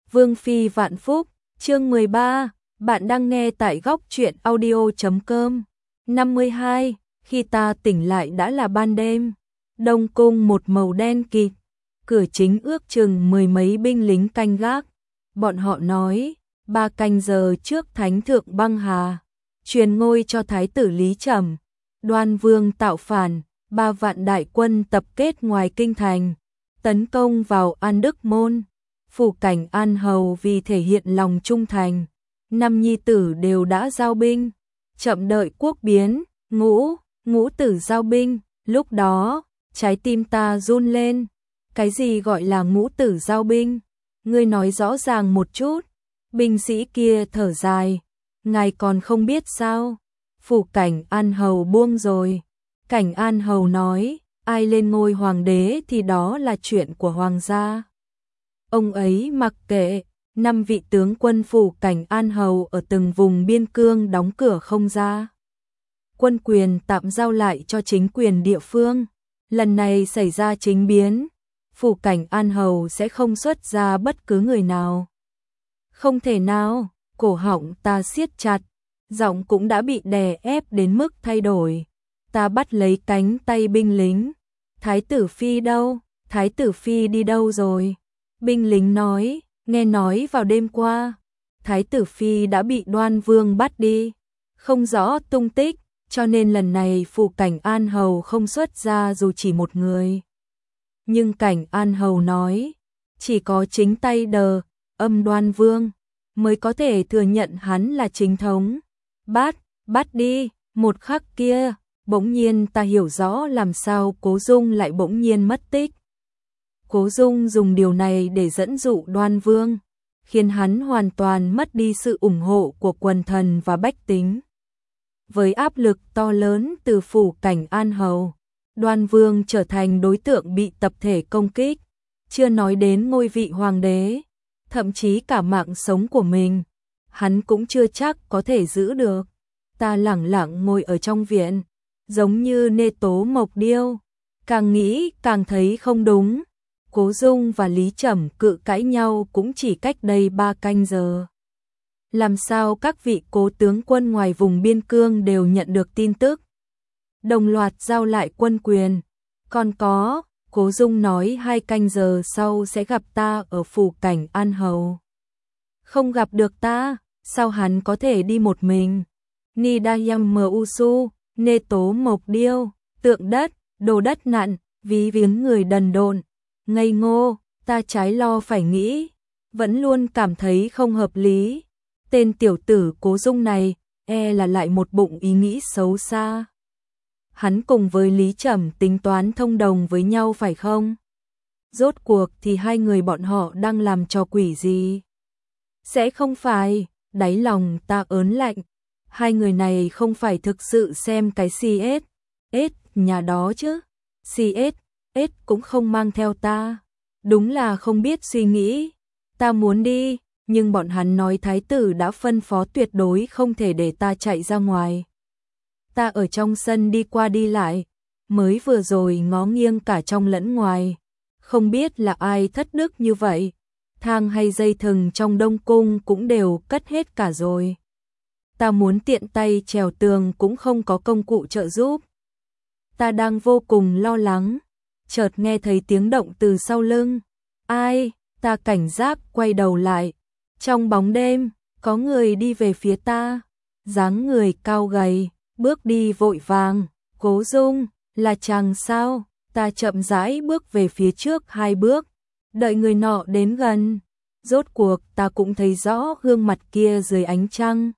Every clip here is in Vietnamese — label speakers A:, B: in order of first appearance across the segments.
A: Vương phi vạn phúc, chương 13, bạn đang nghe tại góc truyện audio.com. 52, khi ta tỉnh lại đã là ban đêm. Đông cung một màu đen kịt, cửa chính ước chừng mười mấy binh lính canh gác. Bọn họ nói, 3 canh giờ trước thánh thượng băng hà, truyền ngôi cho thái tử Lý Trầm. Đoan Vương tạo phản, 3 vạn đại quân tập kết ngoài kinh thành, tấn công vào An Đức Môn. Phủ cảnh An Hầu vì thể hiện lòng trung thành, 5 nhi tử đều đã giao binh, chậm đợi quốc biến, ngũ tử giao binh. Lúc đó, trái tim ta run lên. Cái gì gọi là ngũ tử giao binh? Ngươi nói rõ ràng một chút. Binh sĩ kia thở dài, ngài còn không biết sao? Phủ cảnh An Hầu buông rồi. Cảnh An Hầu nói, ai lên ngôi hoàng đế thì đó là chuyện của hoàng gia. Ông ấy mặc kệ. 5 vị tướng quân phủ cảnh An Hầu ở từng vùng biên cương đóng cửa không ra. Quân quyền tạm giao lại cho chính quyền địa phương. Lần này xảy ra chính biến, phủ cảnh An Hầu sẽ không xuất ra bất cứ người nào. Không thể nào, cổ họng ta siết chặt, giọng cũng đã bị đè ép đến mức thay đổi. Ta bắt lấy cánh tay binh lính. Thái tử phi đâu? Thái tử phi đi đâu rồi? Binh lính nói, nghe nói vào đêm qua, thái tử phi đã bị Đoan Vương bắt đi, không rõ tung tích, cho nên lần này phủ cảnh An Hầu không xuất ra dù chỉ một người. Nhưng cảnh An Hầu nói, chỉ có chính tay đờ âm Đoan Vương mới có thể thừa nhận hắn là chính thống. Bắt đi. Một khắc kia, bỗng nhiên ta hiểu rõ làm sao Cố Dung lại bỗng nhiên mất tích. Cố Dung dùng điều này để dẫn dụ Đoan Vương, khiến hắn hoàn toàn mất đi sự ủng hộ của quần thần và bách tính. Với áp lực to lớn từ phủ cảnh An Hầu, Đoan Vương trở thành đối tượng bị tập thể công kích, chưa nói đến ngôi vị hoàng đế, thậm chí cả mạng sống của mình, hắn cũng chưa chắc có thể giữ được. Ta lẳng lặng ngồi ở trong viện, giống như nê tố mộc điêu, càng nghĩ càng thấy không đúng. Cố Dung và Lý Trầm cự cãi nhau cũng chỉ cách đây 3 canh giờ. Làm sao các vị cố tướng quân ngoài vùng biên cương đều nhận được tin tức, đồng loạt giao lại quân quyền? Còn có, Cố Dung nói 2 canh giờ sau sẽ gặp ta ở phủ cảnh An Hầu. Không gặp được ta, sao hắn có thể đi một mình? Nidayam Musu, nê tố mộc điêu, tượng đất, đồ đất nặn, ví viếng người đần độn. Ngây ngô, ta trái lo phải nghĩ, vẫn luôn cảm thấy không hợp lý. Tên tiểu tử Cố Dung này, là lại một bụng ý nghĩ xấu xa. Hắn cùng với Lý Trầm tính toán thông đồng với nhau phải không? Rốt cuộc thì hai người bọn họ đang làm trò quỷ gì? Sẽ không phải, đáy lòng ta ớn lạnh. Hai người này không phải thực sự xem cái CS nhà đó chứ? CS cũng không mang theo ta. Đúng là không biết suy nghĩ. Ta muốn đi, nhưng bọn hắn nói thái tử đã phân phó tuyệt đối không thể để ta chạy ra ngoài. Ta ở trong sân đi qua đi lại, mới vừa rồi ngó nghiêng cả trong lẫn ngoài. Không biết là ai thất đức như vậy. Thang hay dây thừng trong Đông Cung cũng đều cất hết cả rồi. Ta muốn tiện tay trèo tường cũng không có công cụ trợ giúp. Ta đang vô cùng lo lắng. Chợt nghe thấy tiếng động từ sau lưng. Ai? Ta cảnh giác quay đầu lại. Trong bóng đêm, có người đi về phía ta. Dáng người cao gầy, bước đi vội vàng. Cố Dung, là chàng sao? Ta chậm rãi bước về phía trước 2 bước. Đợi người nọ đến gần. Rốt cuộc ta cũng thấy rõ gương mặt kia dưới ánh trăng.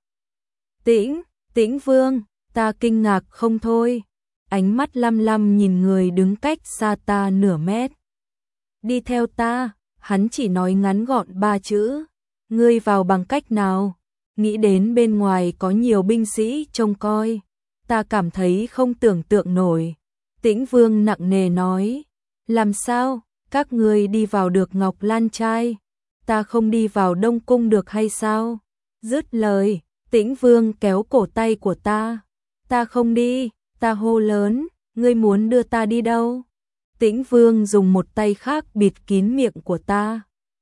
A: Tĩnh Vương, ta kinh ngạc không thôi. Ánh mắt lăm lăm nhìn người đứng cách xa ta nửa mét. Đi theo ta, hắn chỉ nói ngắn gọn 3 chữ. Ngươi vào bằng cách nào? Nghĩ đến bên ngoài có nhiều binh sĩ trông coi. Ta cảm thấy không tưởng tượng nổi. Tĩnh Vương nặng nề nói. Làm sao? Các ngươi đi vào được Ngọc Lan Trai. Ta không đi vào Đông Cung được hay sao? Dứt lời, Tĩnh Vương kéo cổ tay của ta. Ta không đi. Ta hô lớn, ngươi muốn đưa ta đi đâu? Tĩnh Vương dùng một tay khác bịt kín miệng của ta.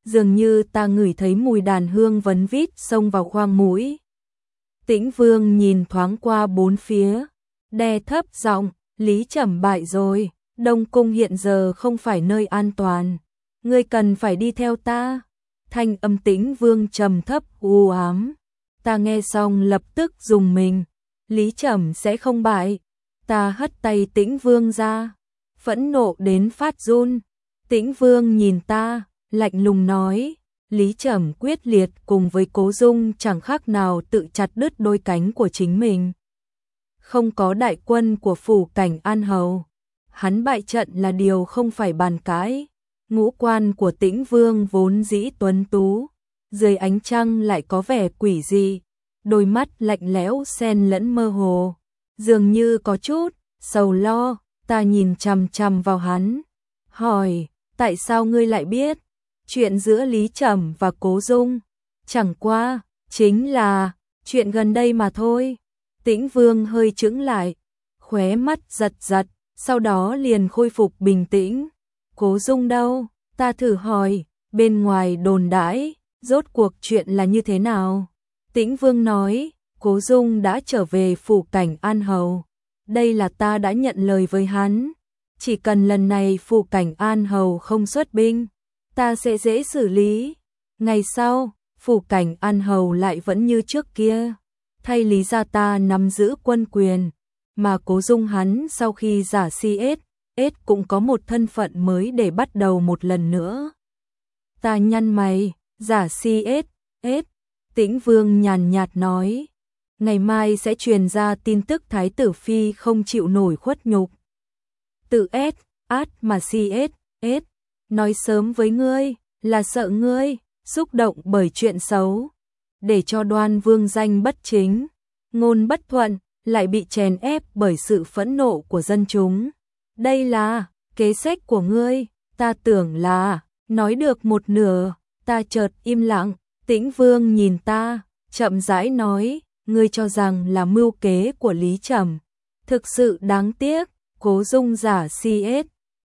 A: dường như ta ngửi thấy mùi đàn hương vấn vít xông vào khoang mũi. Tĩnh Vương nhìn thoáng qua bốn phía, đè thấp giọng, Lý Trầm bại rồi, Đông Cung hiện giờ không phải nơi an toàn, ngươi cần phải đi theo ta. Thanh âm Tĩnh Vương trầm thấp u ám. Ta nghe xong lập tức rùng mình, Lý Trầm sẽ không bại. Ta hất tay Tĩnh Vương ra, phẫn nộ đến phát run. Tĩnh Vương nhìn ta, lạnh lùng nói, Lý Trầm quyết liệt cùng với Cố Dung chẳng khác nào tự chặt đứt đôi cánh của chính mình. Không có đại quân của phủ Cảnh An Hầu, hắn bại trận là điều không phải bàn cãi. Ngũ quan của Tĩnh Vương vốn dĩ tuấn tú, dưới ánh trăng lại có vẻ quỷ dị, đôi mắt lạnh lẽo xen lẫn mơ hồ, dường như có chút sầu lo. Ta nhìn chằm chằm vào hắn, hỏi, tại sao ngươi lại biết chuyện giữa Lý Trầm và Cố Dung? Chẳng qua, chính là chuyện gần đây mà thôi. Tĩnh Vương hơi chững lại, khóe mắt giật giật, sau đó liền khôi phục bình tĩnh. Cố Dung đâu? Ta thử hỏi, bên ngoài đồn đãi, rốt cuộc chuyện là như thế nào? Tĩnh Vương nói, Cố Dung đã trở về phủ Cảnh An Hầu. Đây là ta đã nhận lời với hắn. Chỉ cần lần này phủ Cảnh An Hầu không xuất binh, ta sẽ dễ xử lý. Ngày sau, phủ Cảnh An Hầu lại vẫn như trước kia, thay Lý gia ta nắm giữ quân quyền, mà Cố Dung hắn sau khi giả CS cũng có một thân phận mới để bắt đầu một lần nữa. Ta nhăn mày, giả CS. Tĩnh Vương nhàn nhạt nói, ngày mai sẽ truyền ra tin tức Thái tử Phi không chịu nổi khuất nhục. Tự mà CS, nói sớm với ngươi, là sợ ngươi xúc động bởi chuyện xấu, để cho Đoan Vương danh bất chính, ngôn bất thuận, lại bị chèn ép bởi sự phẫn nộ của dân chúng. Đây là kế sách của ngươi. Ta tưởng là nói được một nửa, ta chợt im lặng. Tĩnh Vương nhìn ta, chậm rãi nói, ngươi cho rằng là mưu kế của Lý Trầm. Thực sự đáng tiếc, Cố Dung giả CS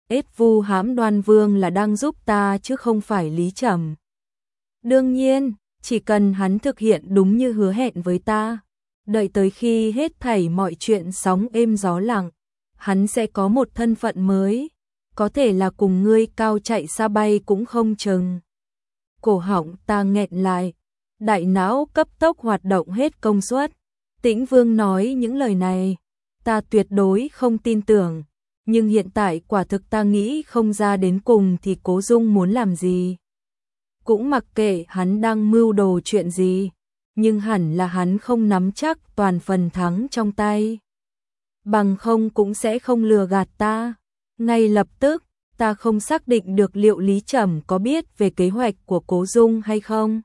A: vu hãm Đoan Vương là đang giúp ta chứ không phải Lý Trầm. Đương nhiên, chỉ cần hắn thực hiện đúng như hứa hẹn với ta, đợi tới khi hết thảy mọi chuyện sóng êm gió lặng, hắn sẽ có một thân phận mới, có thể là cùng ngươi cao chạy xa bay cũng không chừng. Cổ họng ta nghẹn lại, đại não cấp tốc hoạt động hết công suất. Tĩnh Vương nói những lời này, ta tuyệt đối không tin tưởng, nhưng hiện tại quả thực ta nghĩ không ra đến cùng thì Cố Dung muốn làm gì. Cũng mặc kệ hắn đang mưu đồ chuyện gì, nhưng hẳn là hắn không nắm chắc toàn phần thắng trong tay. Bằng không cũng sẽ không lừa gạt ta. Ngay lập tức, ta không xác định được liệu Lý Trầm có biết về kế hoạch của Cố Dung hay không.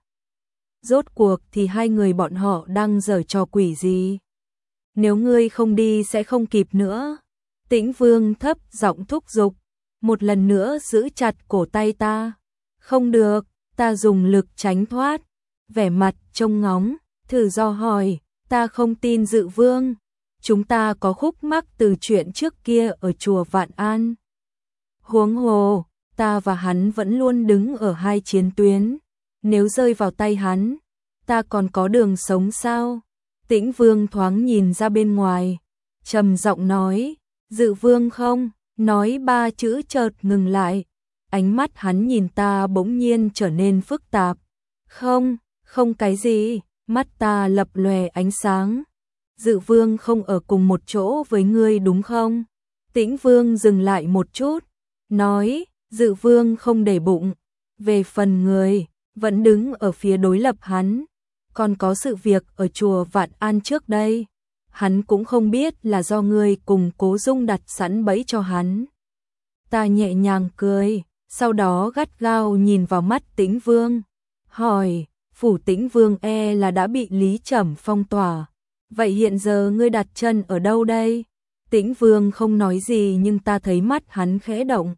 A: Rốt cuộc thì hai người bọn họ đang giở trò quỷ gì? Nếu ngươi không đi sẽ không kịp nữa. Tĩnh Vương thấp giọng thúc giục, một lần nữa giữ chặt cổ tay ta. Không được, ta dùng lực tránh thoát, vẻ mặt trông ngóng, thử do hỏi, ta không tin Dự Vương. Chúng ta có khúc mắc từ chuyện trước kia ở chùa Vạn An. Huống hồ, ta và hắn vẫn luôn đứng ở hai chiến tuyến. Nếu rơi vào tay hắn, ta còn có đường sống sao? Tĩnh Vương thoáng nhìn ra bên ngoài, trầm giọng nói, Dự Vương không? Nói ba chữ chợt ngừng lại. Ánh mắt hắn nhìn ta bỗng nhiên trở nên phức tạp. Không, không cái gì, mắt ta lập lòe ánh sáng. Dự Vương không ở cùng một chỗ với ngươi đúng không? Tĩnh Vương dừng lại một chút, nói, Dự Vương không để bụng. Về phần người, vẫn đứng ở phía đối lập hắn. Còn có sự việc ở chùa Vạn An trước đây. Hắn cũng không biết là do ngươi cùng Cố Dung đặt sẵn bẫy cho hắn. Ta nhẹ nhàng cười, sau đó gắt gao nhìn vào mắt Tĩnh Vương. Hỏi, phủ Tĩnh Vương là đã bị Lý Trầm phong tỏa. Vậy hiện giờ ngươi đặt chân ở đâu đây? Tĩnh Vương không nói gì nhưng ta thấy mắt hắn khẽ động.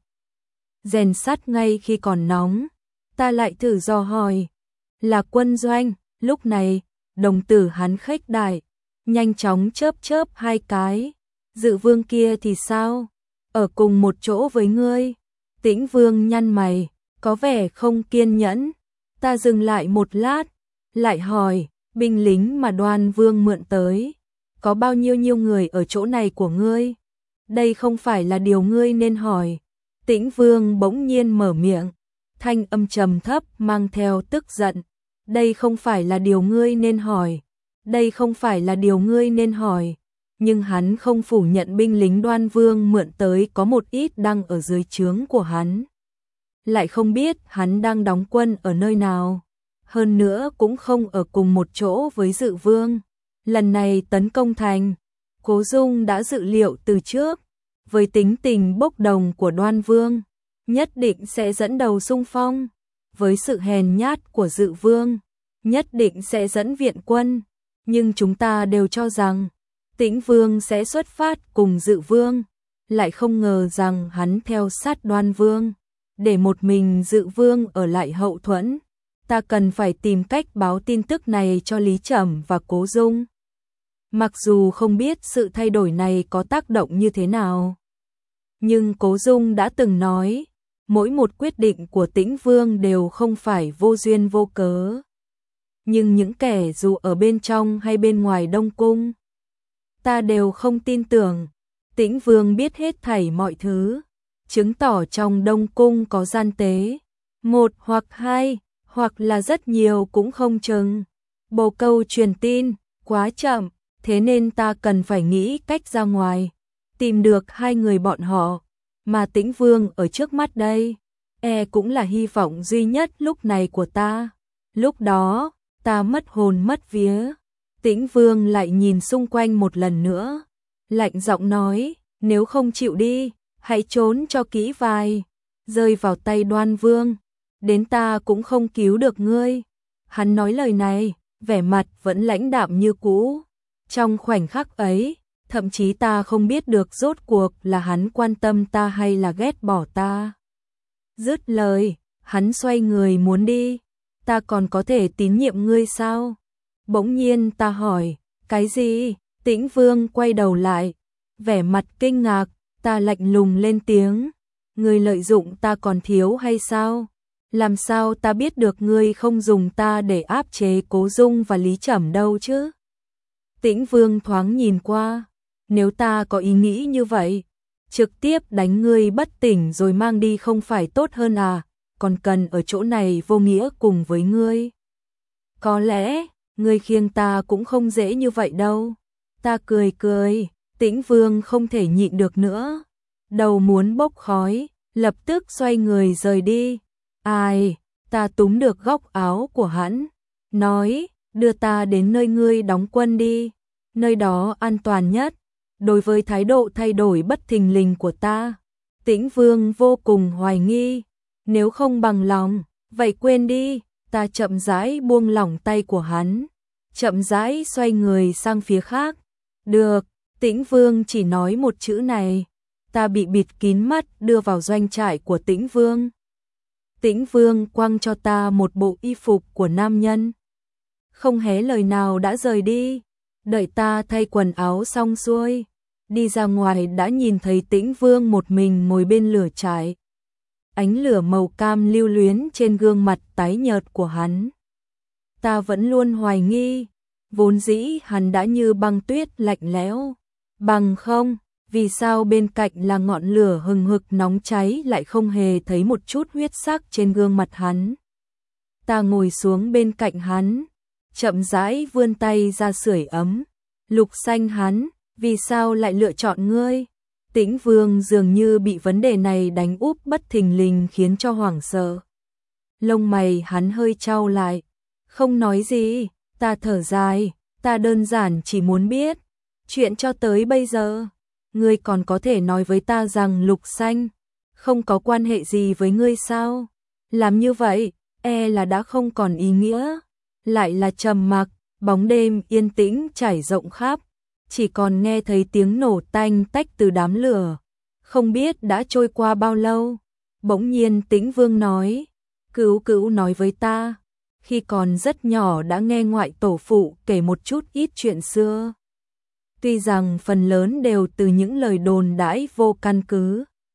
A: Rèn sắt ngay khi còn nóng. Ta lại thử dò hỏi. Là quân doanh. Lúc này, đồng tử hắn khuếch đại, nhanh chóng chớp hai cái. Dự Vương kia thì sao? Ở cùng một chỗ với ngươi. Tĩnh Vương nhăn mày, có vẻ không kiên nhẫn. Ta dừng lại một lát, lại hỏi, binh lính mà Đoan Vương mượn tới, có bao nhiêu người ở chỗ này của ngươi? Đây không phải là điều ngươi nên hỏi. Tĩnh Vương bỗng nhiên mở miệng, thanh âm trầm thấp mang theo tức giận. Đây không phải là điều ngươi nên hỏi. Đây không phải là điều ngươi nên hỏi. Nhưng hắn không phủ nhận binh lính Đoan Vương mượn tới có một ít đang ở dưới trướng của hắn. Lại không biết hắn đang đóng quân ở nơi nào. Hơn nữa cũng không ở cùng một chỗ với Dự Vương. Lần này tấn công thành, Cố Dung đã dự liệu từ trước. Với tính tình bốc đồng của Đoan Vương, nhất định sẽ dẫn đầu xung phong. Với sự hèn nhát của Dự Vương, nhất định sẽ dẫn viện quân. Nhưng chúng ta đều cho rằng Tĩnh Vương sẽ xuất phát cùng Dự Vương, lại không ngờ rằng hắn theo sát Đoan Vương, để một mình Dự Vương ở lại hậu thuẫn. Ta cần phải tìm cách báo tin tức này cho Lý Trầm và Cố Dung. Mặc dù không biết sự thay đổi này có tác động như thế nào, nhưng Cố Dung đã từng nói, mỗi một quyết định của Tĩnh Vương đều không phải vô duyên vô cớ. Nhưng những kẻ dù ở bên trong hay bên ngoài Đông Cung, ta đều không tin tưởng. Tĩnh Vương biết hết thảy mọi thứ, chứng tỏ trong Đông Cung có gian tế. Một hoặc hai, hoặc là rất nhiều cũng không chừng. Bồ câu truyền tin, quá chậm, thế nên ta cần phải nghĩ cách ra ngoài, tìm được hai người bọn họ, mà Tĩnh Vương ở trước mắt đây, cũng là hy vọng duy nhất lúc này của ta. Lúc đó, ta mất hồn mất vía. Tĩnh Vương lại nhìn xung quanh một lần nữa, lạnh giọng nói, nếu không chịu đi, hãy trốn cho kỹ vài, rơi vào tay Đoan Vương, đến ta cũng không cứu được ngươi. Hắn nói lời này, vẻ mặt vẫn lãnh đạm như cũ. Trong khoảnh khắc ấy, thậm chí ta không biết được rốt cuộc là hắn quan tâm ta hay là ghét bỏ ta. Dứt lời, hắn xoay người muốn đi. Ta còn có thể tín nhiệm ngươi sao? Bỗng nhiên ta hỏi, cái gì? Tĩnh Vương quay đầu lại, vẻ mặt kinh ngạc. Ta lạnh lùng lên tiếng, ngươi lợi dụng ta còn thiếu hay sao? Làm sao ta biết được ngươi không dùng ta để áp chế Cố Dung và Lý Trầm đâu chứ? Tĩnh Vương thoáng nhìn qua, nếu ta có ý nghĩ như vậy, trực tiếp đánh ngươi bất tỉnh rồi mang đi không phải tốt hơn à? Còn cần ở chỗ này vô nghĩa cùng với ngươi. Có lẽ, ngươi khiêng ta cũng không dễ như vậy đâu. Ta cười cười, Tĩnh Vương không thể nhịn được nữa. Đầu muốn bốc khói, lập tức xoay người rời đi. Ai, ta túm được góc áo của hắn, nói, đưa ta đến nơi ngươi đóng quân đi, nơi đó an toàn nhất. Đối với thái độ thay đổi bất thình lình của ta, Tĩnh Vương vô cùng hoài nghi. Nếu không bằng lòng, vậy quên đi. Ta chậm rãi buông lỏng tay của hắn, chậm rãi xoay người sang phía khác. Được, Tĩnh Vương chỉ nói một chữ này. Ta bị bịt kín mắt đưa vào doanh trại của Tĩnh Vương. Tĩnh Vương quăng cho ta một bộ y phục của nam nhân, không hé lời nào đã rời đi. Đợi ta thay quần áo xong xuôi, đi ra ngoài đã nhìn thấy Tĩnh Vương một mình ngồi bên lửa trại. Ánh lửa màu cam lưu luyến trên gương mặt tái nhợt của hắn. Ta vẫn luôn hoài nghi, vốn dĩ hắn đã như băng tuyết lạnh lẽo, bằng không, vì sao bên cạnh là ngọn lửa hừng hực nóng cháy lại không hề thấy một chút huyết sắc trên gương mặt hắn. Ta ngồi xuống bên cạnh hắn, chậm rãi vươn tay ra sưởi ấm. Lục Xanh hắn, vì sao lại lựa chọn ngươi? Tĩnh Vương dường như bị vấn đề này đánh úp bất thình lình khiến cho hoảng sợ. Lông mày hắn hơi chau lại, không nói gì. Ta thở dài, ta đơn giản chỉ muốn biết, chuyện cho tới bây giờ, ngươi còn có thể nói với ta rằng Lục Xanh không có quan hệ gì với ngươi sao? Làm như vậy, là đã không còn ý nghĩa. Lại là trầm mặc, bóng đêm yên tĩnh trải rộng khắp, chỉ còn nghe thấy tiếng nổ tanh tách từ đám lửa. Không biết đã trôi qua bao lâu, bỗng nhiên Tĩnh Vương nói, Cữu nói với ta, khi còn rất nhỏ đã nghe ngoại tổ phụ kể một chút ít chuyện xưa. Tuy rằng phần lớn đều từ những lời đồn đãi vô căn cứ,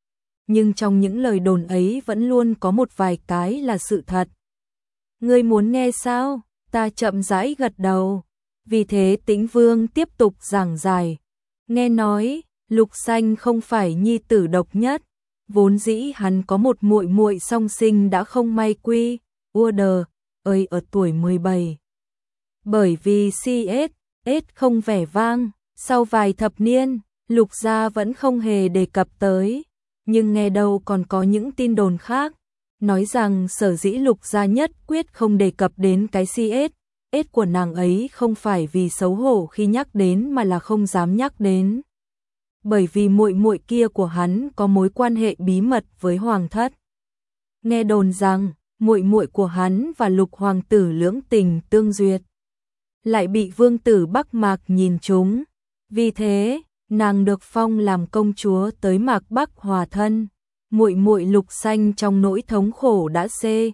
A: nhưng trong những lời đồn ấy vẫn luôn có một vài cái là sự thật. Ngươi muốn nghe sao? Ta chậm rãi gật đầu. Vì thế Tĩnh Vương tiếp tục giảng giải. Nghe nói, Lục Xanh không phải nhi tử độc nhất, vốn dĩ hắn có một muội muội song sinh đã không may quy, ơi ở tuổi 17. Bởi vì CS không vẻ vang, sau vài thập niên, Lục gia vẫn không hề đề cập tới, nhưng nghe đâu còn có những tin đồn khác, nói rằng sở dĩ Lục gia nhất quyết không đề cập đến cái CS của nàng ấy không phải vì xấu hổ khi nhắc đến mà là không dám nhắc đến. Bởi vì muội muội kia của hắn có mối quan hệ bí mật với hoàng thất. Nghe đồn rằng muội muội của hắn và Lục hoàng tử lưỡng tình tương duyệt, lại bị vương tử Bắc Mạc nhìn trúng, vì thế nàng được phong làm công chúa tới Mạc Bắc hòa thân. Muội muội Lục Xanh trong nỗi thống khổ đã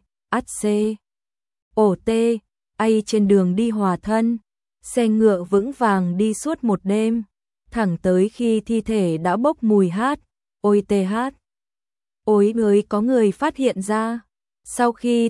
A: trên đường đi hòa thân, xe ngựa vững vàng đi suốt một đêm, thẳng tới khi thi thể đã bốc mùi ối mới có người phát hiện ra. Sau khi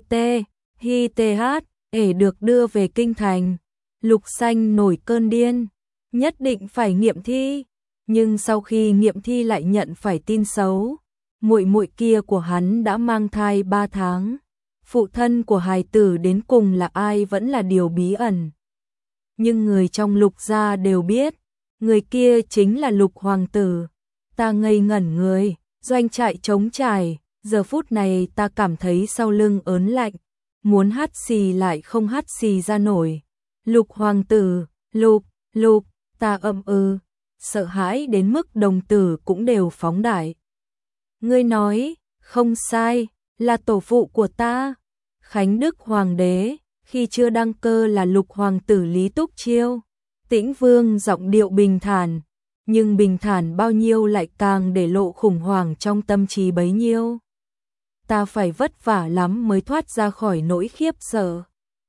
A: được đưa về kinh thành, Lục Xanh nổi cơn điên, nhất định phải nghiệm thi, nhưng sau khi nghiệm thi lại nhận phải tin xấu, muội muội kia của hắn đã mang thai 3 tháng. Phụ thân của hài tử đến cùng là ai vẫn là điều bí ẩn. Nhưng người trong Lục gia đều biết, người kia chính là Lục hoàng tử. Ta ngây ngẩn người, doanh trại trống trải, giờ phút này ta cảm thấy sau lưng ớn lạnh, muốn hắt xì lại không hắt xì ra nổi. Lục hoàng tử, Lục, ta sợ hãi đến mức đồng tử cũng đều phóng đại. Ngươi nói, không sai, là tổ phụ của ta. Khánh Đức Hoàng đế, khi chưa đăng cơ là Lục hoàng tử Lý Túc Chiêu. Tĩnh Vương giọng điệu bình thản, nhưng bình thản bao nhiêu lại càng để lộ khủng hoảng trong tâm trí bấy nhiêu. Ta phải vất vả lắm mới thoát ra khỏi nỗi khiếp sợ.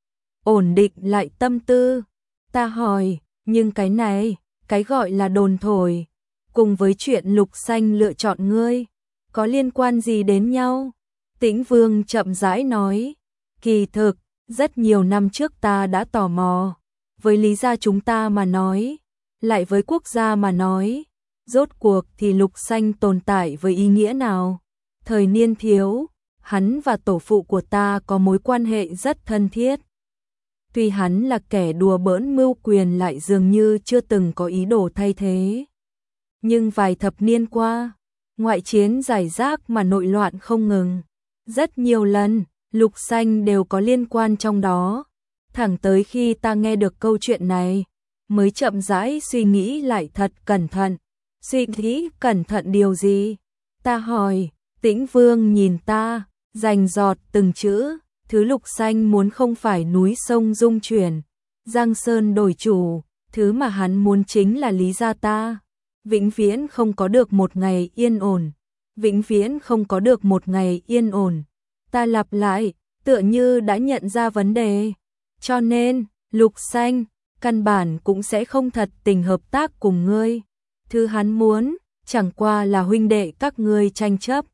A: Ổn định lại tâm tư, ta hỏi, nhưng cái này, cái gọi là đồn thổi, cùng với chuyện Lục Xanh lựa chọn ngươi, có liên quan gì đến nhau? Tĩnh Vương chậm rãi nói, kỳ thực, rất nhiều năm trước ta đã tò mò, với Lý gia chúng ta mà nói, lại với quốc gia mà nói, rốt cuộc thì Lục Xanh tồn tại với ý nghĩa nào? Thời niên thiếu, hắn và tổ phụ của ta có mối quan hệ rất thân thiết. Tuy hắn là kẻ đùa bỡn mưu quyền lại dường như chưa từng có ý đồ thay thế. Nhưng vài thập niên qua, ngoại chiến rải rác mà nội loạn không ngừng. Rất nhiều lần, Lục Xanh đều có liên quan trong đó. Thẳng tới khi ta nghe được câu chuyện này, mới chậm rãi suy nghĩ lại thật cẩn thận. Suy nghĩ cẩn thận điều gì? Ta hỏi. Tĩnh Vương nhìn ta, rành rọt từng chữ. Thứ Lục Xanh muốn không phải núi sông rung chuyển, Giang Sơn đổi chủ, thứ mà hắn muốn chính là Lý gia ta. Vĩnh viễn không có được một ngày yên ổn. Vĩnh viễn không có được một ngày yên ổn. Ta lặp lại, tựa như đã nhận ra vấn đề. Cho nên, Lục Xanh, căn bản cũng sẽ không thật tình hợp tác cùng ngươi. Thứ hắn muốn, chẳng qua là huynh đệ các ngươi tranh chấp.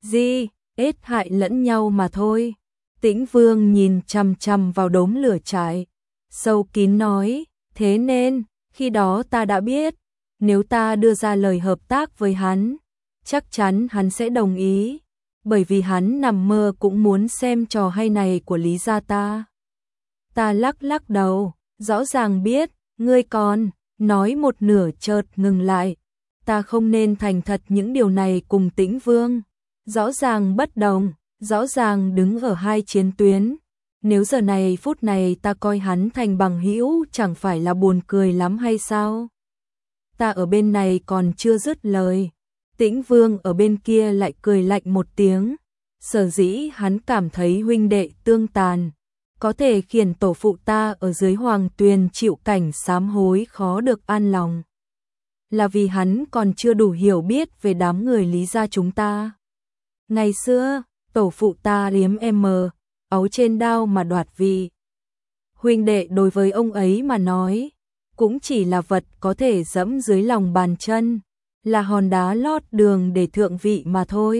A: Ít hại lẫn nhau mà thôi. Tĩnh Vương nhìn chằm chằm vào đống lửa trại, sâu kín nói, thế nên, khi đó ta đã biết, nếu ta đưa ra lời hợp tác với hắn, chắc chắn hắn sẽ đồng ý, bởi vì hắn nằm mơ cũng muốn xem trò hay này của Lý gia ta. Ta lắc đầu, rõ ràng biết, ngươi còn, nói một nửa chợt ngừng lại, ta không nên thành thật những điều này cùng Tĩnh Vương, rõ ràng bất đồng. Rõ ràng đứng ở hai chiến tuyến, nếu giờ này phút này ta coi hắn thành bằng hữu chẳng phải là buồn cười lắm hay sao? Ta ở bên này còn chưa dứt lời, Tĩnh Vương ở bên kia lại cười lạnh một tiếng, sở dĩ hắn cảm thấy huynh đệ tương tàn, có thể khiến tổ phụ ta ở dưới hoàng tuyền chịu cảnh sám hối khó được an lòng. Là vì hắn còn chưa đủ hiểu biết về đám người Lý gia chúng ta. Ngày xưa, tổ phụ ta liếm ấu trên đao mà đoạt vị. Huynh đệ đối với ông ấy mà nói, cũng chỉ là vật có thể dẫm dưới lòng bàn chân, là hòn đá lót đường để thượng vị mà thôi.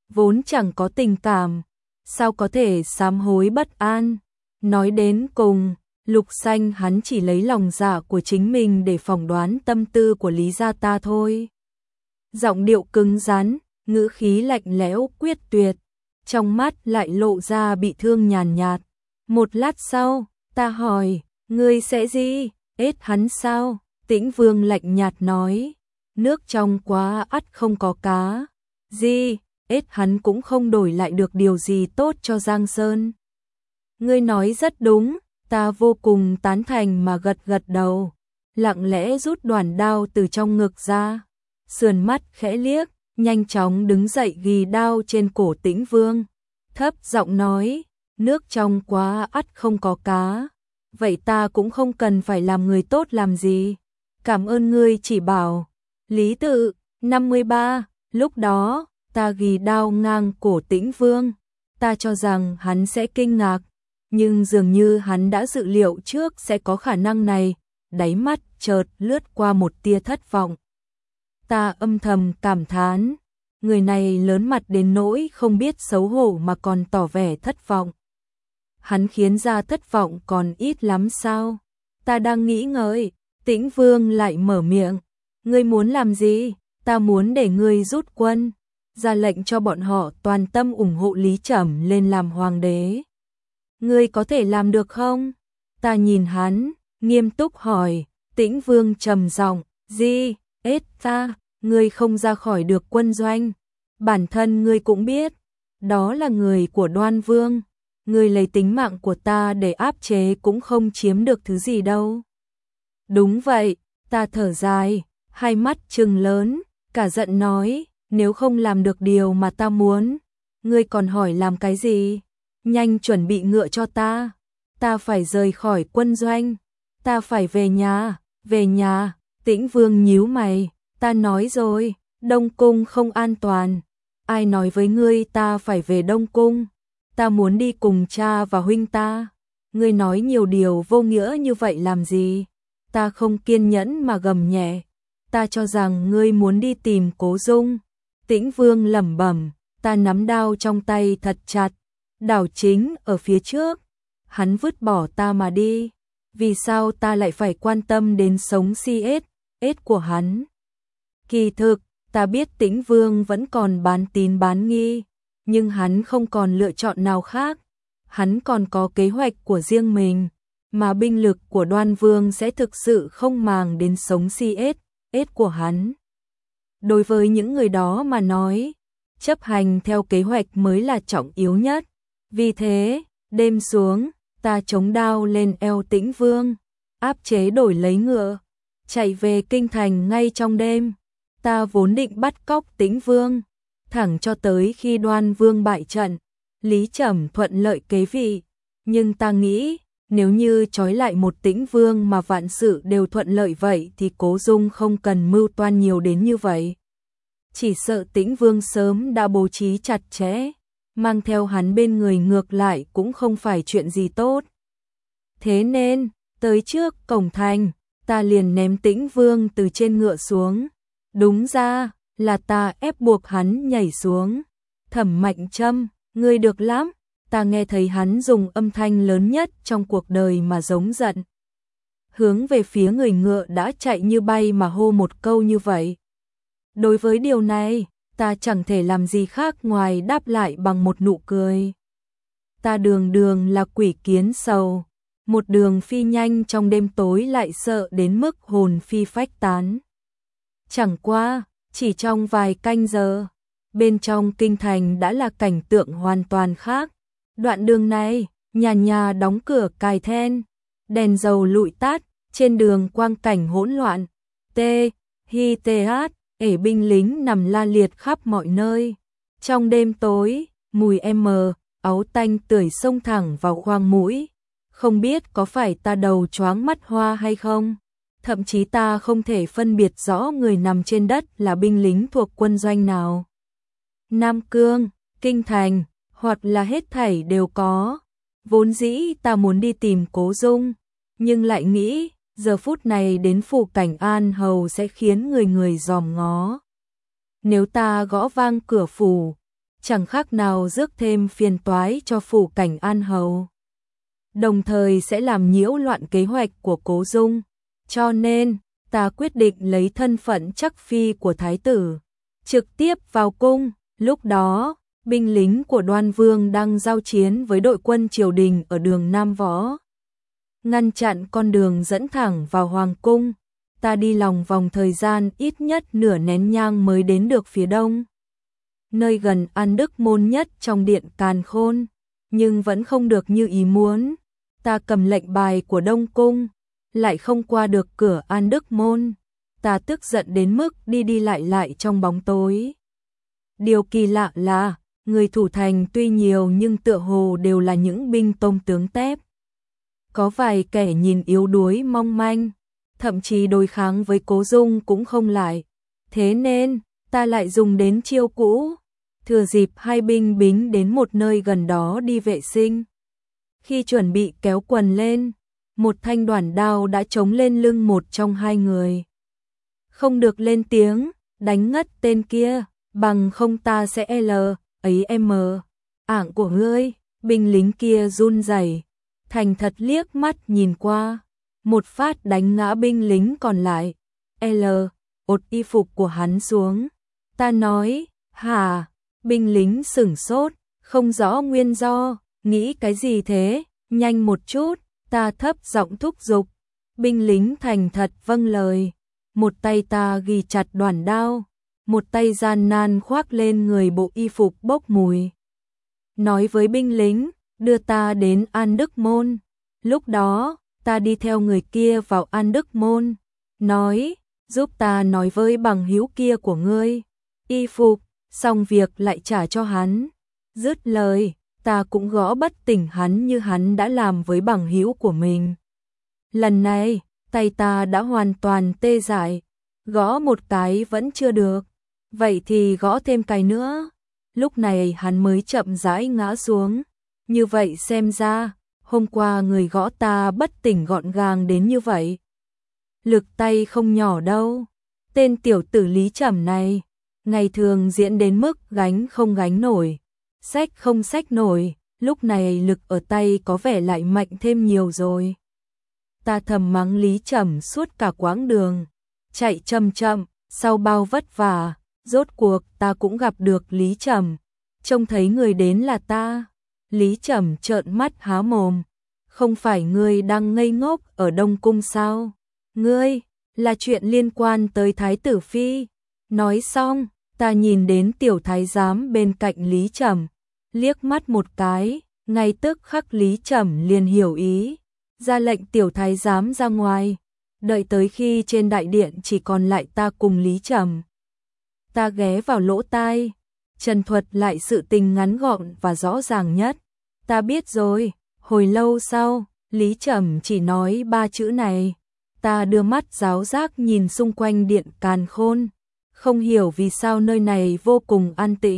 A: vốn chẳng có tình cảm, sao có thể sám hối bất an. Nói đến cùng, Lục Xanh hắn chỉ lấy lòng dạ của chính mình để phỏng đoán tâm tư của Lý gia ta thôi. Giọng điệu cứng rắn, ngữ khí lạnh lẽo quyết tuyệt, trong mắt lại lộ ra bị thương nhàn nhạt. Một lát sau, ta hỏi, ngươi sẽ gì? Ết hắn sao? Tĩnh Vương lạnh nhạt nói, nước trong quá ắt không có cá. Gì? Ết hắn cũng không đổi lại được điều gì tốt cho Giang Sơn. Ngươi nói rất đúng, ta vô cùng tán thành mà gật gật đầu, lặng lẽ rút đoản đao từ trong ngực ra, sườn mắt khẽ liếc, nhanh chóng đứng dậy ghi đao trên cổ Tĩnh Vương, thấp giọng nói, nước trong quá ắt không có cá, vậy ta cũng không cần phải làm người tốt làm gì, cảm ơn ngươi chỉ bảo. Lý Tự, 53, lúc đó, ta ghi đao ngang cổ Tĩnh Vương, ta cho rằng hắn sẽ kinh ngạc, nhưng dường như hắn đã dự liệu trước sẽ có khả năng này, đáy mắt chợt lướt qua một tia thất vọng. Ta âm thầm cảm thán, người này lớn mặt đến nỗi không biết xấu hổ mà còn tỏ vẻ thất vọng. Hắn khiến ra thất vọng còn ít lắm sao? Ta đang nghĩ ngợi, Tĩnh Vương lại mở miệng, ngươi muốn làm gì? Ta muốn để ngươi rút quân, ra lệnh cho bọn họ toàn tâm ủng hộ Lý Trầm lên làm hoàng đế. Ngươi có thể làm được không? Ta nhìn hắn, nghiêm túc hỏi. Tĩnh Vương trầm giọng, gì? Ết ta, ngươi không ra khỏi được quân doanh. Bản thân ngươi cũng biết, đó là người của Đoan Vương. Ngươi lấy tính mạng của ta để áp chế cũng không chiếm được thứ gì đâu. Đúng vậy, ta thở dài, hai mắt trừng lớn, cả giận nói, nếu không làm được điều mà ta muốn, ngươi còn hỏi làm cái gì? Nhanh chuẩn bị ngựa cho ta phải rời khỏi quân doanh, ta phải về nhà, Tĩnh Vương nhíu mày, ta nói rồi, Đông Cung không an toàn, ai nói với ngươi ta phải về Đông Cung, ta muốn đi cùng cha và huynh ta, ngươi nói nhiều điều vô nghĩa như vậy làm gì, ta không kiên nhẫn mà gầm nhẹ, ta cho rằng ngươi muốn đi tìm Cố Dung, Tĩnh Vương lẩm bẩm, ta nắm đao trong tay thật chặt. Đảo chính ở phía trước, hắn vứt bỏ ta mà đi, vì sao ta lại phải quan tâm đến sống ết của hắn? Kỳ thực, ta biết Tĩnh Vương vẫn còn bán tín bán nghi, nhưng hắn không còn lựa chọn nào khác, hắn còn có kế hoạch của riêng mình, mà binh lực của Đoan Vương sẽ thực sự không màng đến sống ết của hắn. Đối với những người đó mà nói, chấp hành theo kế hoạch mới là trọng yếu nhất. Vì thế, đêm xuống, ta chống đao lên eo Tĩnh Vương, áp chế đổi lấy ngựa, chạy về kinh thành ngay trong đêm. Ta vốn định bắt cóc Tĩnh Vương, thẳng cho tới khi Đoan Vương bại trận, Lý Trầm thuận lợi kế vị. Nhưng ta nghĩ, nếu như trói lại một Tĩnh Vương mà vạn sự đều thuận lợi vậy thì Cố Dung không cần mưu toan nhiều đến như vậy. Chỉ sợ Tĩnh Vương sớm đã bố trí chặt chẽ, mang theo hắn bên người ngược lại cũng không phải chuyện gì tốt. Thế nên, tới trước cổng thành, ta liền ném Tĩnh Vương từ trên ngựa xuống. Đúng ra, là ta ép buộc hắn nhảy xuống. Thẩm Mạnh Trâm, ngươi được lắm. Ta nghe thấy hắn dùng âm thanh lớn nhất trong cuộc đời mà giống giận. Hướng về phía người ngựa đã chạy như bay mà hô một câu như vậy. Đối với điều này, ta chẳng thể làm gì khác ngoài đáp lại bằng một nụ cười. Ta đường đường là quỷ kiến sầu, một đường phi nhanh trong đêm tối lại sợ đến mức hồn phi phách tán. Chẳng qua, chỉ trong vài canh giờ, bên trong kinh thành đã là cảnh tượng hoàn toàn khác. Đoạn đường này, nhà nhà đóng cửa cài then, đèn dầu lụi tắt, trên đường quang cảnh hỗn loạn. Ể binh lính nằm la liệt khắp mọi nơi. Trong đêm tối, mùi áo tanh tưởi xông thẳng vào khoang mũi. Không biết có phải ta đầu choáng mắt hoa hay không? Thậm chí ta không thể phân biệt rõ người nằm trên đất là binh lính thuộc quân doanh nào. Nam Cương, Kinh Thành, hoặc là hết thảy đều có. Vốn dĩ ta muốn đi tìm Cố Dung, nhưng lại nghĩ, giờ phút này đến phủ Cảnh An Hầu sẽ khiến người người dòm ngó. Nếu ta gõ vang cửa phủ, chẳng khác nào rước thêm phiền toái cho phủ Cảnh An Hầu. Đồng thời sẽ làm nhiễu loạn kế hoạch của Cố Dung. Cho nên, ta quyết định lấy thân phận chắc phi của thái tử, trực tiếp vào cung. Lúc đó, binh lính của Đoan Vương đang giao chiến với đội quân triều đình ở đường Nam Võ, ngăn chặn con đường dẫn thẳng vào Hoàng cung. Ta đi lòng vòng thời gian ít nhất nửa nén nhang mới đến được phía đông, nơi gần An Đức Môn nhất trong điện Càn Khôn, nhưng vẫn không được như ý muốn. Ta cầm lệnh bài của Đông Cung, lại không qua được cửa An Đức Môn. Ta tức giận đến mức đi đi lại trong bóng tối. Điều kỳ lạ là, người thủ thành tuy nhiều nhưng tựa hồ đều là những binh tôm tướng tép. Có vài kẻ nhìn yếu đuối mong manh, thậm chí đối kháng với Cố Dung cũng không lại. Thế nên, ta lại dùng đến chiêu cũ, thừa dịp hai binh lính đến một nơi gần đó đi vệ sinh. Khi chuẩn bị kéo quần lên, một thanh đoản đao đã chống lên lưng một trong hai người. Không được lên tiếng, đánh ngất tên kia, bằng không ta sẽ ảng của ngươi. Binh lính kia run rẩy, thành thật liếc mắt nhìn qua, một phát đánh ngã binh lính còn lại. Ột y phục của hắn xuống. Ta nói, hả? Binh lính sửng sốt, không rõ nguyên do, nghĩ cái gì thế, nhanh một chút. Ta thấp giọng thúc giục. Binh lính thành thật vâng lời. Một tay ta ghi chặt đoản đao, một tay gian nan khoác lên người bộ y phục bốc mùi. Nói với binh lính, đưa ta đến An Đức Môn. Lúc đó, ta đi theo người kia vào An Đức Môn, nói, giúp ta nói với bằng hữu kia của ngươi. Y phục, xong việc lại trả cho hắn. Dứt lời, ta cũng gõ bất tỉnh hắn như hắn đã làm với bằng hữu của mình. Lần này, tay ta đã hoàn toàn tê dại, gõ một cái vẫn chưa được, vậy thì gõ thêm cái nữa. Lúc này hắn mới chậm rãi ngã xuống. Như vậy xem ra, hôm qua người gõ ta bất tỉnh gọn gàng đến như vậy. Lực tay không nhỏ đâu. Tên tiểu tử Lý Trầm này, ngày thường diễn đến mức gánh không gánh nổi, xách không xách nổi, lúc này lực ở tay có vẻ lại mạnh thêm nhiều rồi. Ta thầm mắng Lý Trầm suốt cả quãng đường, chạy chậm chậm, sau bao vất vả, rốt cuộc ta cũng gặp được Lý Trầm. Trông thấy người đến là ta. Lý Trầm trợn mắt há mồm. Không phải ngươi đang ngây ngốc ở Đông Cung sao? Ngươi, là chuyện liên quan tới Thái tử Phi. Nói xong, ta nhìn đến tiểu thái giám bên cạnh Lý Trầm, liếc mắt một cái, ngay tức khắc Lý Trầm liền hiểu ý, ra lệnh tiểu thái giám ra ngoài, đợi tới khi trên đại điện chỉ còn lại ta cùng Lý Trầm. Ta ghé vào lỗ tai, trần thuật lại sự tình ngắn gọn và rõ ràng nhất. Ta biết rồi. Hồi lâu sau, Lý Trầm chỉ nói 3 chữ này. Ta đưa mắt giáo giác nhìn xung quanh điện Càn Khôn, không hiểu vì sao nơi này vô cùng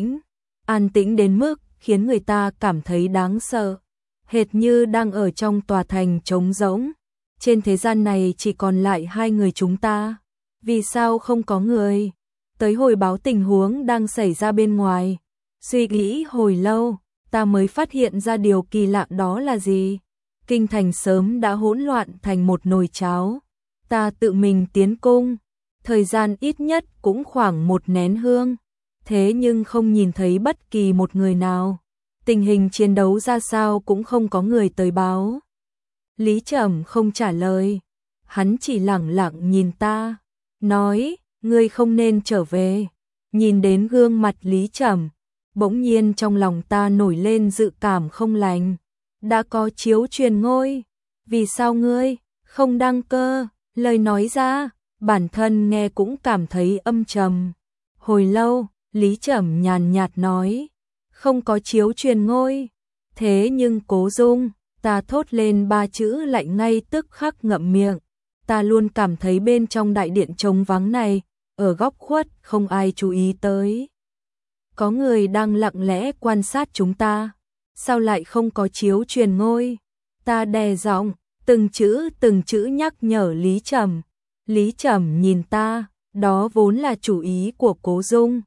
A: an tĩnh đến mức khiến người ta cảm thấy đáng sợ, hệt như đang ở trong tòa thành trống rỗng. Trên thế gian này chỉ còn lại hai người chúng ta, vì sao không có người tới hồi báo tình huống đang xảy ra bên ngoài? Suy nghĩ hồi lâu, ta mới phát hiện ra điều kỳ lạ đó là gì. Kinh thành sớm đã hỗn loạn thành một nồi cháo. Ta tự mình tiến cung, thời gian ít nhất cũng khoảng 1 nén hương, thế nhưng không nhìn thấy bất kỳ một người nào. Tình hình chiến đấu ra sao cũng không có người tới báo. Lý Trầm không trả lời, hắn chỉ lẳng lặng nhìn ta, nói, ngươi không nên trở về. Nhìn đến gương mặt Lý Trầm, bỗng nhiên trong lòng ta nổi lên dự cảm không lành. Đã có chiếu truyền ngôi, vì sao ngươi không đăng cơ? Lời nói ra, bản thân nghe cũng cảm thấy âm trầm. Hồi lâu, Lý Trầm nhàn nhạt nói, không có chiếu truyền ngôi. Thế nhưng Cố Dung, ta thốt lên 3 chữ lại ngay tức khắc ngậm miệng. Ta luôn cảm thấy bên trong đại điện trống vắng này, ở góc khuất không ai chú ý tới. Có người đang lặng lẽ quan sát chúng ta. Sao lại không có chiếu truyền ngôi? Ta đè giọng, từng chữ nhắc nhở Lý Trầm. Lý Trầm nhìn ta, đó vốn là chủ ý của Cố Dung.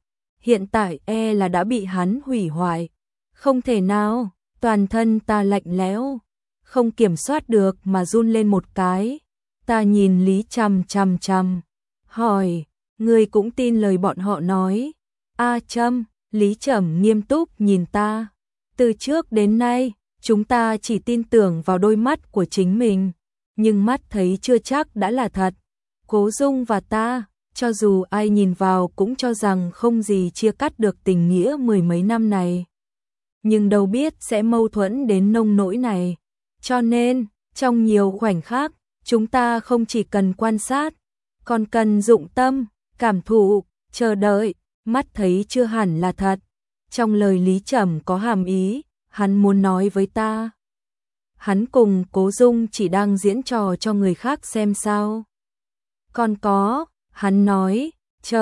A: hiện tại là đã bị hắn hủy hoại. Không thể nào, toàn thân ta lạnh lẽo, không kiểm soát được mà run lên một cái. Ta nhìn Lý Trầm chằm, hỏi, ngươi cũng tin lời bọn họ nói? A Trâm, Lý Trầm nghiêm túc nhìn ta. Từ trước đến nay, chúng ta chỉ tin tưởng vào đôi mắt của chính mình, nhưng mắt thấy chưa chắc đã là thật. Cố Dung và ta, cho dù ai nhìn vào cũng cho rằng không gì chia cắt được tình nghĩa mười mấy năm này. Nhưng đâu biết sẽ mâu thuẫn đến nông nỗi này. Cho nên, trong nhiều khoảnh khắc, chúng ta không chỉ cần quan sát, còn cần dụng tâm, cảm thụ, chờ đợi. Mắt thấy chưa hẳn là thật. Trong lời Lý Trầm có hàm ý, hắn muốn nói với ta. Hắn cùng Cố Dung chỉ đang diễn trò cho người khác xem sao. Còn có, hắn nói,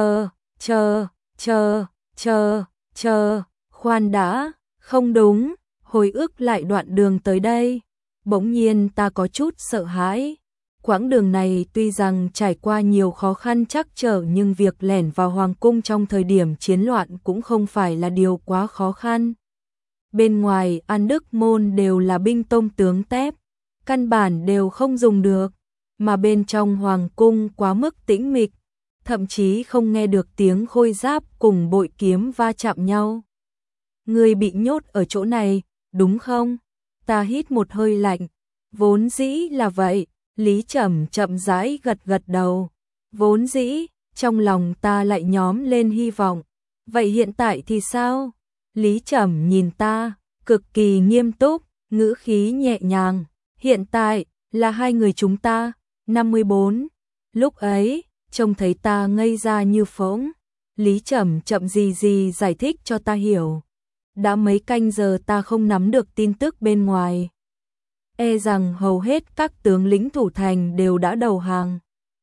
A: chờ, khoan đã, không đúng, hồi ức lại đoạn đường tới đây. Bỗng nhiên ta có chút sợ hãi. Quãng đường này tuy rằng trải qua nhiều khó khăn trắc trở nhưng việc lẻn vào hoàng cung trong thời điểm chiến loạn cũng không phải là điều quá khó khăn. Bên ngoài An Đức Môn đều là binh tông tướng tép, căn bản đều không dùng được, mà bên trong hoàng cung quá mức tĩnh mịch, thậm chí không nghe được tiếng khôi giáp cùng bội kiếm va chạm nhau. Ngươi bị nhốt ở chỗ này, đúng không? Ta hít một hơi lạnh. Vốn dĩ là vậy. Lý Trầm chậm rãi gật đầu. Vốn dĩ, trong lòng ta lại nhóm lên hy vọng. Vậy hiện tại thì sao? Lý Trầm nhìn ta, cực kỳ nghiêm túc, ngữ khí nhẹ nhàng. Hiện tại, là hai người chúng ta, 54. Lúc ấy, trông thấy ta ngây ra như phỗng. Lý Trầm chậm gì giải thích cho ta hiểu. Đã mấy canh giờ ta không nắm được tin tức bên ngoài. Rằng hầu hết các tướng lĩnh thủ thành đều đã đầu hàng.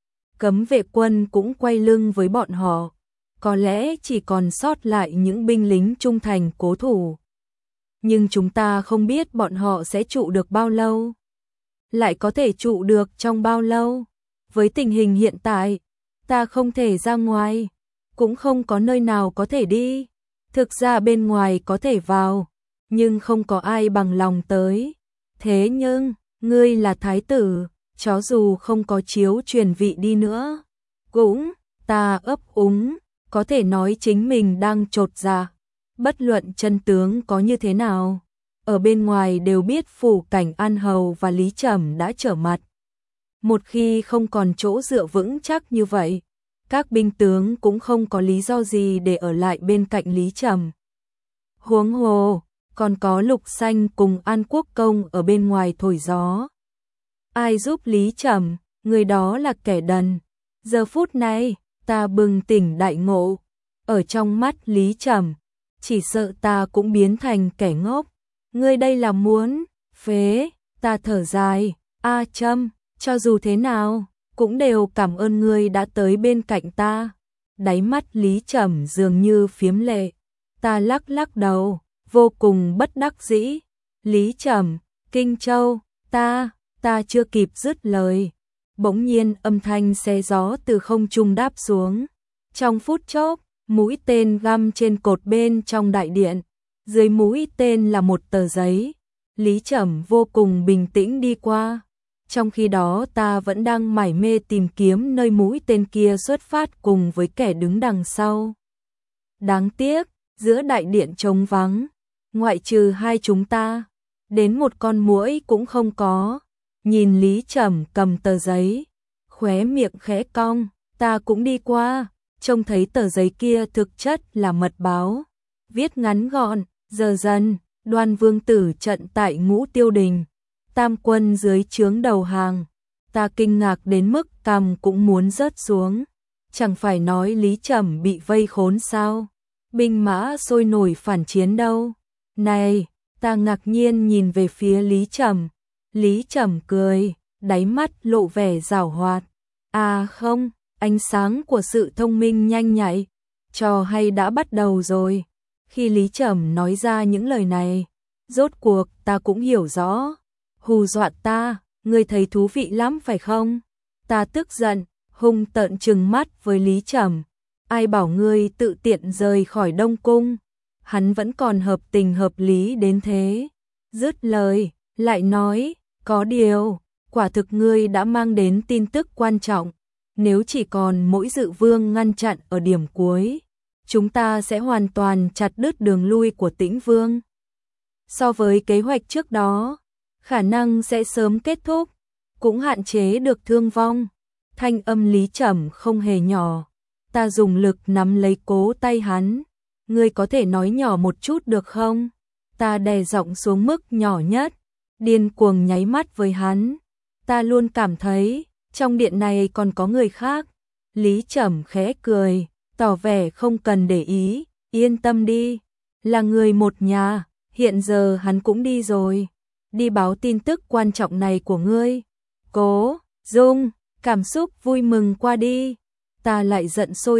A: Cấm vệ quân cũng quay lưng với bọn họ. Có lẽ chỉ còn sót lại những binh lính trung thành cố thủ. Nhưng chúng ta không biết bọn họ sẽ trụ được bao lâu. Lại có thể trụ được trong bao lâu. Với tình hình hiện tại, ta không thể ra ngoài, cũng không có nơi nào có thể đi. Thực ra bên ngoài có thể vào, nhưng không có ai bằng lòng tới. Thế nhưng, ngươi là thái tử, chó dù không có chiếu truyền vị đi nữa. Cũng, ta ấp úng, có thể nói chính mình đang chột dạ. Bất luận chân tướng có như thế nào, ở bên ngoài đều biết phủ cảnh An Hầu và Lý Trầm đã trở mặt. Một khi không còn chỗ dựa vững chắc như vậy, các binh tướng cũng không có lý do gì để ở lại bên cạnh Lý Trầm. Huống hồ, còn có Lục Xanh cùng An Quốc Công ở bên ngoài thổi gió. Ai giúp Lý Trầm, người đó là kẻ đần. Giờ phút này, ta bừng tỉnh đại ngộ. Ở trong mắt Lý Trầm, chỉ sợ ta cũng biến thành kẻ ngốc. Ngươi đây là muốn phế, ta thở dài. A Trâm, cho dù thế nào, cũng đều cảm ơn ngươi đã tới bên cạnh ta. Đáy mắt Lý Trầm dường như phiếm lệ. Ta lắc đầu, vô cùng bất đắc dĩ. Lý Trầm, Kinh Châu, ta chưa kịp dứt lời. Bỗng nhiên âm thanh xé gió từ không trung đáp xuống. Trong phút chốc, mũi tên găm trên cột bên trong đại điện. Dưới mũi tên là một tờ giấy. Lý Trầm vô cùng bình tĩnh đi qua. Trong khi đó ta vẫn đang mải mê tìm kiếm nơi mũi tên kia xuất phát cùng với kẻ đứng đằng sau. Đáng tiếc, giữa đại điện trống vắng, ngoại trừ hai chúng ta, đến một con muỗi cũng không có. Nhìn Lý Trầm cầm tờ giấy, khóe miệng khẽ cong, ta cũng đi qua, trông thấy tờ giấy kia thực chất là mật báo. Viết ngắn gọn, giờ dần, Đoan Vương tử trận tại Ngũ Tiêu Đình. Tam quân dưới trướng đầu hàng. Ta kinh ngạc đến mức cằm cũng muốn rớt xuống. Chẳng phải nói Lý Trầm bị vây khốn sao? Binh mã sôi nổi phản chiến đâu? Này, ta ngạc nhiên nhìn về phía Lý Trầm. Lý Trầm cười, đáy mắt lộ vẻ giảo hoạt. À không, ánh sáng của sự thông minh nhanh nhạy. Trò hay đã bắt đầu rồi. Khi Lý Trầm nói ra những lời này, rốt cuộc ta cũng hiểu rõ. Hù dọa ta, ngươi thấy thú vị lắm phải không? Ta tức giận, hung tợn trừng mắt với Lý Trầm. ai bảo ngươi tự tiện rời khỏi Đông Cung, hắn vẫn còn hợp tình hợp lý đến thế. Dứt lời, lại nói, có điều, quả thực ngươi đã mang đến tin tức quan trọng, nếu chỉ còn mỗi Dự Vương ngăn chặn ở điểm cuối, chúng ta sẽ hoàn toàn chặt đứt đường lui của Tĩnh Vương. So với kế hoạch trước đó, khả năng sẽ sớm kết thúc, cũng hạn chế được thương vong. Thanh âm Lý Trầm không hề nhỏ, ta dùng lực nắm lấy cố tay hắn, ngươi có thể nói nhỏ một chút được không? Ta đè giọng xuống mức nhỏ nhất, điên cuồng nháy mắt với hắn. Ta luôn cảm thấy, trong điện này còn có người khác. Lý Trầm khẽ cười, tỏ vẻ không cần để ý, yên tâm đi, là người một nhà, hiện giờ hắn cũng đi rồi, đi báo tin tức quan trọng này của ngươi. Cố Dung, cảm xúc vui mừng qua đi, ta lại giận sôi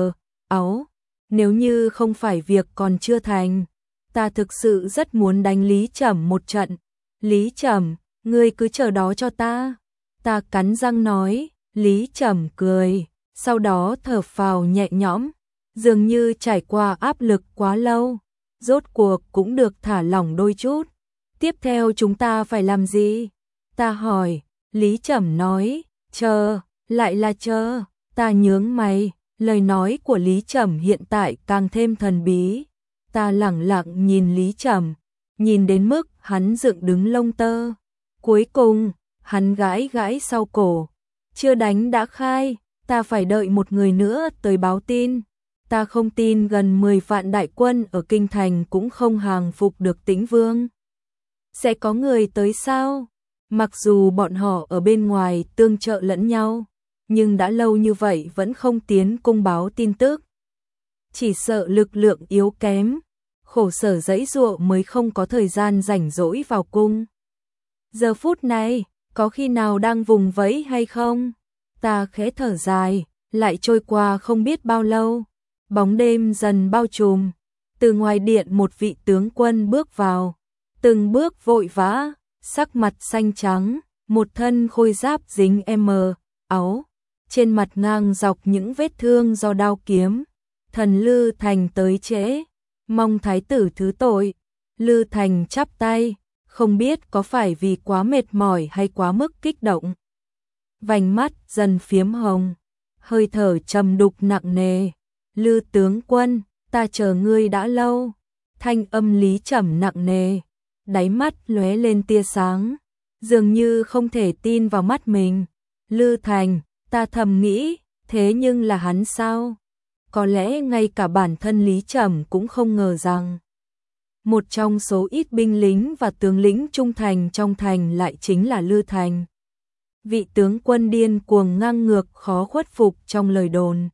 A: áo, nếu như không phải việc còn chưa thành, ta thực sự rất muốn đánh Lý Trầm một trận. Lý Trầm, ngươi cứ chờ đó cho ta. Ta cắn răng nói. Lý Trầm cười, sau đó thở phào nhẹ nhõm, dường như trải qua áp lực quá lâu, rốt cuộc cũng được thả lỏng đôi chút. Tiếp theo chúng ta phải làm gì? Ta hỏi. Lý Trầm nói, chờ, lại là chờ. Ta nhướng mày, lời nói của Lý Trầm hiện tại càng thêm thần bí. Ta lẳng lặng nhìn Lý Trầm, nhìn đến mức hắn dựng đứng lông tơ. Cuối cùng, hắn gãi gãi sau cổ. Chưa đánh đã khai, ta phải đợi một người nữa tới báo tin. Ta không tin gần 10 vạn đại quân ở Kinh Thành cũng không hàng phục được Tĩnh Vương. Sẽ có người tới sao? Mặc dù bọn họ ở bên ngoài tương trợ lẫn nhau, nhưng đã lâu như vậy vẫn không tiến cung báo tin tức. Chỉ sợ lực lượng yếu kém, khổ sở giãy giụa mới không có thời gian rảnh rỗi vào cung. Giờ phút này, có khi nào đang vùng vẫy hay không? Ta khẽ thở dài, lại trôi qua không biết bao lâu. Bóng đêm dần bao trùm, từ ngoài điện một vị tướng quân bước vào, từng bước vội vã, sắc mặt xanh trắng, một thân khôi giáp dính áo, trên mặt ngang dọc những vết thương do đao kiếm. Thần Lư Thành tới trễ, mong thái tử thứ tội. Lư Thành chắp tay, không biết có phải vì quá mệt mỏi hay quá mức kích động. Vành mắt dần phiếm hồng, hơi thở trầm đục nặng nề. Lư tướng quân, ta chờ ngươi đã lâu. Thanh âm Lý Trầm nặng nề, đáy mắt lóe lên tia sáng, dường như không thể tin vào mắt mình. Lư Thành, ta thầm nghĩ, thế nhưng là hắn sao? Có lẽ ngay cả bản thân Lý Trầm cũng không ngờ rằng một trong số ít binh lính và tướng lĩnh trung thành trong thành lại chính là Lư Thành. Vị tướng quân điên cuồng ngang ngược khó khuất phục trong lời đồn.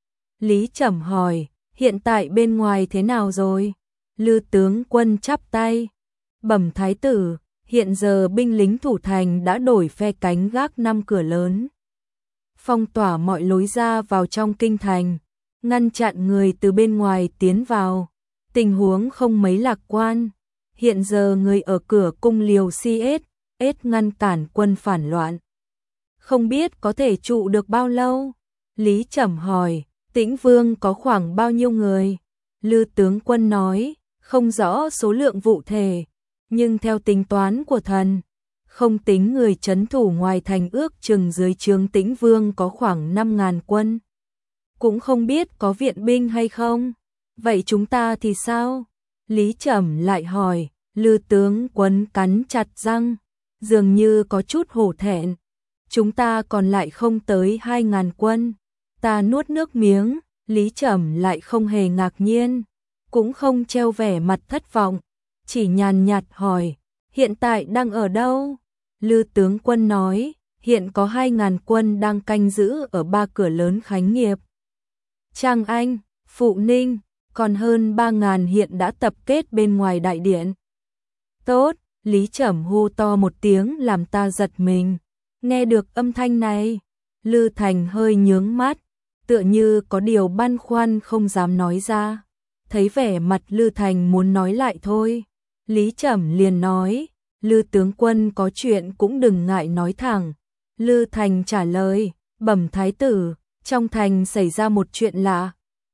A: Lý Trầm hỏi, hiện tại bên ngoài thế nào rồi? Lư tướng quân chắp tay, bẩm thái tử, hiện giờ binh lính thủ thành đã đổi phe cánh gác 5 cửa lớn, phong tỏa mọi lối ra vào trong kinh thành, ngăn chặn người từ bên ngoài tiến vào. Tình huống không mấy lạc quan, hiện giờ người ở cửa cung liều CS ngăn cản quân phản loạn. Không biết có thể trụ được bao lâu? Lý Trầm hỏi, Tĩnh Vương có khoảng bao nhiêu người? Lư tướng quân nói, không rõ số lượng cụ thể, nhưng theo tính toán của thần, không tính người trấn thủ ngoài thành ước chừng dưới trướng Tĩnh Vương có khoảng 5.000 quân. Cũng không biết có viện binh hay không. Vậy chúng ta thì sao? Lý Trầm lại hỏi. Lư tướng quân cắn chặt răng, dường như có chút hổ thẹn. Chúng ta còn lại không tới 2.000 quân. Ta nuốt nước miếng. Lý Trầm lại không hề ngạc nhiên, cũng không treo vẻ mặt thất vọng, chỉ nhàn nhạt hỏi, hiện tại đang ở đâu? Lư tướng quân nói, hiện có 2.000 quân đang canh giữ ở 3 cửa lớn Khánh Nghiệp, Trang Anh, Phụ Ninh, còn hơn 3.000 hiện đã tập kết bên ngoài đại điện. Tốt, Lý Trầm hô to một tiếng làm ta giật mình. Nghe được âm thanh này, Lư Thành hơi nhướng mắt, tựa như có điều băn khoăn không dám nói ra. Thấy vẻ mặt Lư Thành muốn nói lại thôi, Lý Trầm liền nói, Lư tướng quân có chuyện cũng đừng ngại nói thẳng. Lư Thành trả lời, bẩm thái tử, trong thành xảy ra một chuyện lạ,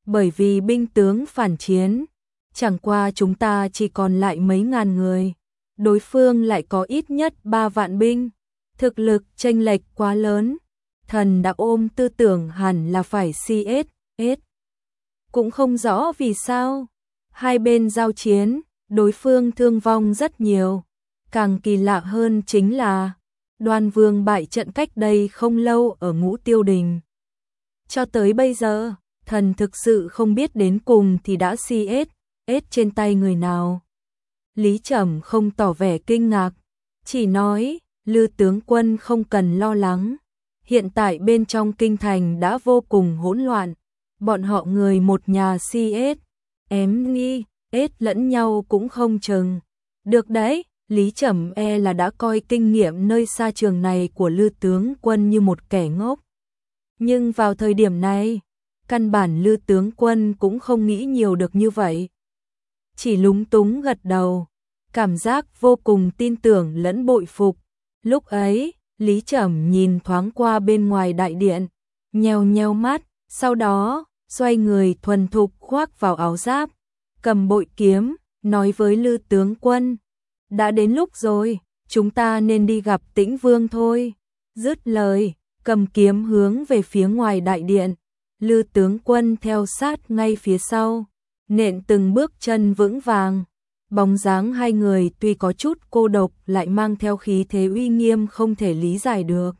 A: bởi vì binh tướng phản chiến, chẳng qua chúng ta chỉ còn lại mấy ngàn người, đối phương lại có ít nhất 3 vạn binh, thực lực chênh lệch quá lớn. Thần đã ôm tư tưởng hẳn là phải CSS. Cũng không rõ vì sao, hai bên giao chiến, đối phương thương vong rất nhiều. Càng kỳ lạ hơn chính là, Đoan Vương bại trận cách đây không lâu ở Ngũ Tiêu Đình. Cho tới bây giờ, thần thực sự không biết đến cùng thì đã CSS trên tay người nào. Lý Trầm không tỏ vẻ kinh ngạc, chỉ nói, Lư tướng quân không cần lo lắng. Hiện tại bên trong kinh thành đã vô cùng hỗn loạn, bọn họ người một nhà CS, ém nghi, lẫn nhau cũng không chừng. Được đấy, Lý Trầm là đã coi kinh nghiệm nơi xa trường này của Lư tướng quân như một kẻ ngốc. Nhưng vào thời điểm này, căn bản Lư tướng quân cũng không nghĩ nhiều được như vậy. Chỉ lúng túng gật đầu, cảm giác vô cùng tin tưởng lẫn bội phục. Lúc ấy, Lý Trầm nhìn thoáng qua bên ngoài đại điện, nheo nheo mắt, sau đó, xoay người thuần thục khoác vào áo giáp, cầm bội kiếm, nói với Lư tướng quân, đã đến lúc rồi, chúng ta nên đi gặp Tĩnh Vương thôi. Dứt lời, cầm kiếm hướng về phía ngoài đại điện, Lư tướng quân theo sát ngay phía sau, nện từng bước chân vững vàng. Bóng dáng hai người tuy có chút cô độc lại mang theo khí thế uy nghiêm không thể lý giải được.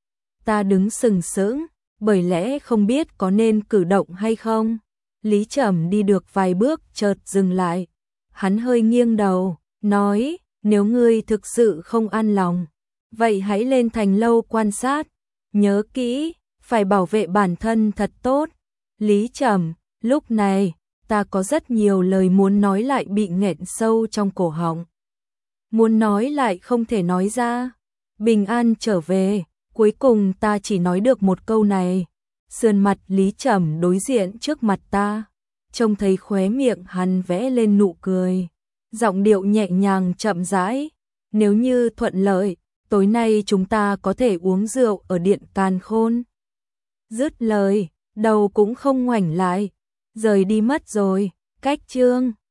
A: Ta đứng sừng sững, bởi lẽ không biết có nên cử động hay không. Lý Trầm đi được vài bước chợt dừng lại. Hắn hơi nghiêng đầu, nói, nếu ngươi thực sự không an lòng, vậy hãy lên thành lâu quan sát. Nhớ kỹ, phải bảo vệ bản thân thật tốt. Lý Trầm, lúc này, ta có rất nhiều lời muốn nói lại bị nghẹn sâu trong cổ họng. Muốn nói lại không thể nói ra. Bình an trở về, cuối cùng ta chỉ nói được một câu này. Sườn mặt Lý Trầm đối diện trước mặt ta, trông thấy khóe miệng hắn vẽ lên nụ cười. Giọng điệu nhẹ nhàng chậm rãi, nếu như thuận lợi, tối nay chúng ta có thể uống rượu ở điện Càn Khôn. Dứt lời, đầu cũng không ngoảnh lại, rời đi mất rồi. Cách chương